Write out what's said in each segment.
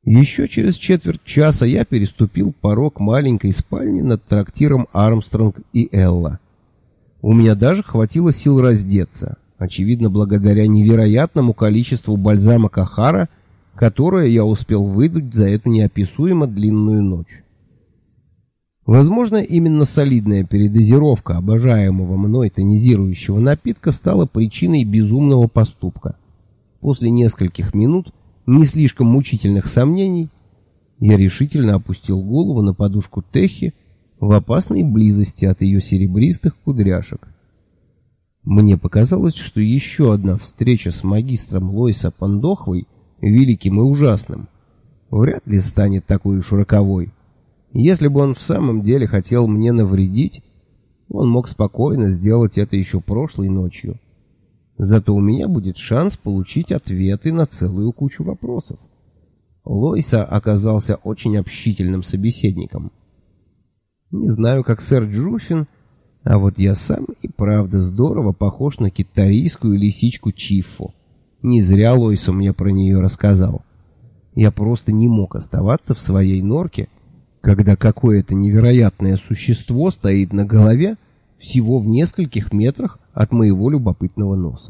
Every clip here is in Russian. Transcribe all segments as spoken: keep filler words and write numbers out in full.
Еще через четверть часа я переступил порог маленькой спальни над трактиром Армстронг и Элла. У меня даже хватило сил раздеться, очевидно, благодаря невероятному количеству бальзама Кахара, которое я успел выдуть за эту неописуемо длинную ночь. Возможно, именно солидная передозировка обожаемого мной тонизирующего напитка стала причиной безумного поступка. После нескольких минут не слишком мучительных сомнений я решительно опустил голову на подушку Техи в опасной близости от ее серебристых кудряшек. Мне показалось, что еще одна встреча с магистром Лойса Пандохвой, великим и ужасным, вряд ли станет такой уж роковой. Если бы он в самом деле хотел мне навредить, он мог спокойно сделать это еще прошлой ночью. Зато у меня будет шанс получить ответы на целую кучу вопросов. Лойса оказался очень общительным собеседником. Не знаю, как сэр Джуффин, а вот я сам и правда здорово похож на китарийскую лисичку Чиффу. Не зря Лойса мне про нее рассказал. Я просто не мог оставаться в своей норке, когда какое-то невероятное существо стоит на голове всего в нескольких метрах от моего любопытного носа.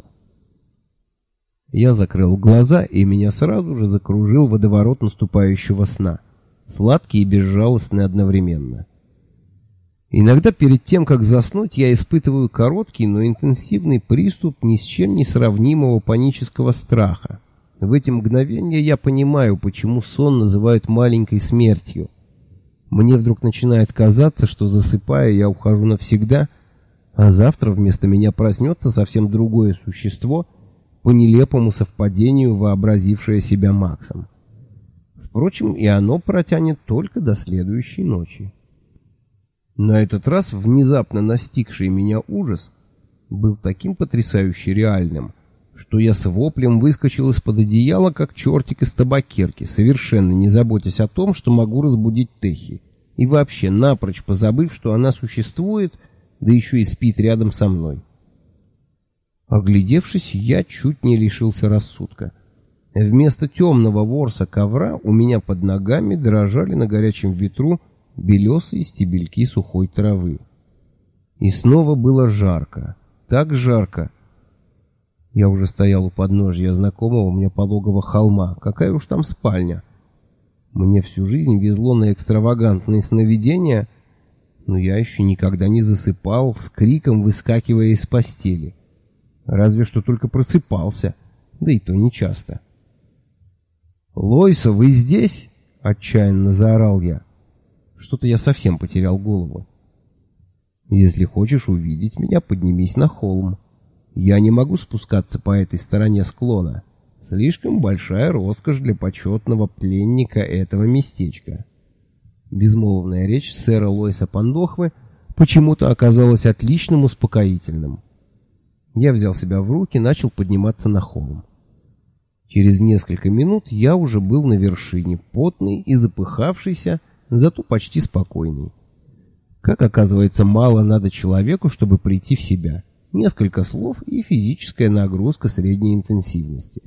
Я закрыл глаза, и меня сразу же закружил водоворот наступающего сна, сладкий и безжалостный одновременно. Иногда перед тем, как заснуть, я испытываю короткий, но интенсивный приступ ни с чем не сравнимого панического страха. В эти мгновения я понимаю, почему сон называют маленькой смертью. Мне вдруг начинает казаться, что, засыпая, я ухожу навсегда, а завтра вместо меня проснется совсем другое существо, по нелепому совпадению вообразившее себя Максом. Впрочем, и оно протянет только до следующей ночи. На этот раз внезапно настигший меня ужас был таким потрясающе реальным, что я с воплем выскочил из-под одеяла, как чертик из табакерки, совершенно не заботясь о том, что могу разбудить Техи, и вообще напрочь позабыв, что она существует, да еще и спит рядом со мной. Оглядевшись, я чуть не лишился рассудка. Вместо темного ворса ковра у меня под ногами дрожали на горячем ветру белесые стебельки сухой травы. И снова было жарко, так жарко. Я уже стоял у подножья знакомого мне пологого холма. Какая уж там спальня. Мне всю жизнь везло на экстравагантные сновидения, но я еще никогда не засыпал с криком, выскакивая из постели. Разве что только просыпался, да и то не часто. «Лойса, вы здесь?» — отчаянно заорал я. Что-то я совсем потерял голову. «Если хочешь увидеть меня, поднимись на холм. Я не могу спускаться по этой стороне склона. Слишком большая роскошь для почетного пленника этого местечка». Безмолвная речь сэра Лойса Пандохвы почему-то оказалась отличным успокоительным. Я взял себя в руки, начал подниматься на холм. Через несколько минут я уже был на вершине, потный и запыхавшийся, зато почти спокойный. Как оказывается, мало надо человеку, чтобы прийти в себя. Несколько слов и физическая нагрузка средней интенсивности.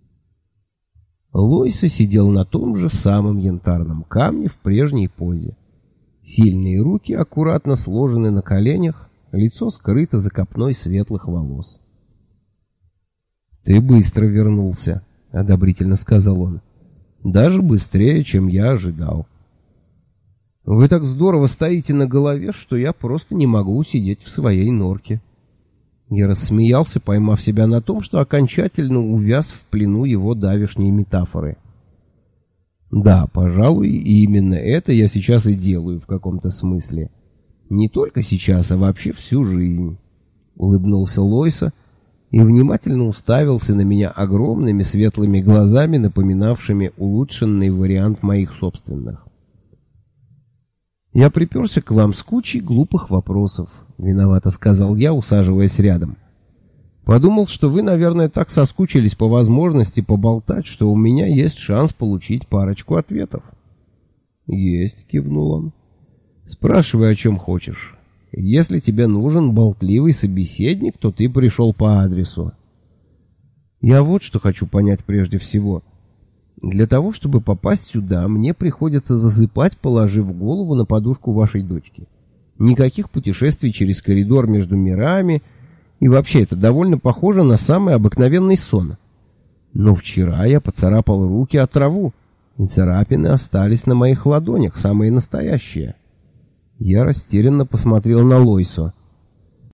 Лойса сидел на том же самом янтарном камне в прежней позе. Сильные руки аккуратно сложены на коленях, лицо скрыто за копной светлых волос. «Ты быстро вернулся», — одобрительно сказал он. «Даже быстрее, чем я ожидал. Вы так здорово стоите на голове, что я просто не могу сидеть в своей норке». Я рассмеялся, поймав себя на том, что окончательно увяз в плену его давешней метафоры. Да, пожалуй, именно это я сейчас и делаю в каком-то смысле. Не только сейчас, а вообще всю жизнь. Улыбнулся Лойса и внимательно уставился на меня огромными светлыми глазами, напоминавшими улучшенный вариант моих собственных. «Я приперся к вам с кучей глупых вопросов», — виновато сказал я, усаживаясь рядом. «Подумал, что вы, наверное, так соскучились по возможности поболтать, что у меня есть шанс получить парочку ответов». «Есть», — кивнул он. «Спрашивай, о чем хочешь. Если тебе нужен болтливый собеседник, то ты пришел по адресу». «Я вот что хочу понять прежде всего. Для того, чтобы попасть сюда, мне приходится засыпать, положив голову на подушку вашей дочки. Никаких путешествий через коридор между мирами, и вообще это довольно похоже на самый обыкновенный сон. Но вчера я поцарапал руки о траву, и царапины остались на моих ладонях, самые настоящие. Я растерянно посмотрел на Лойсо.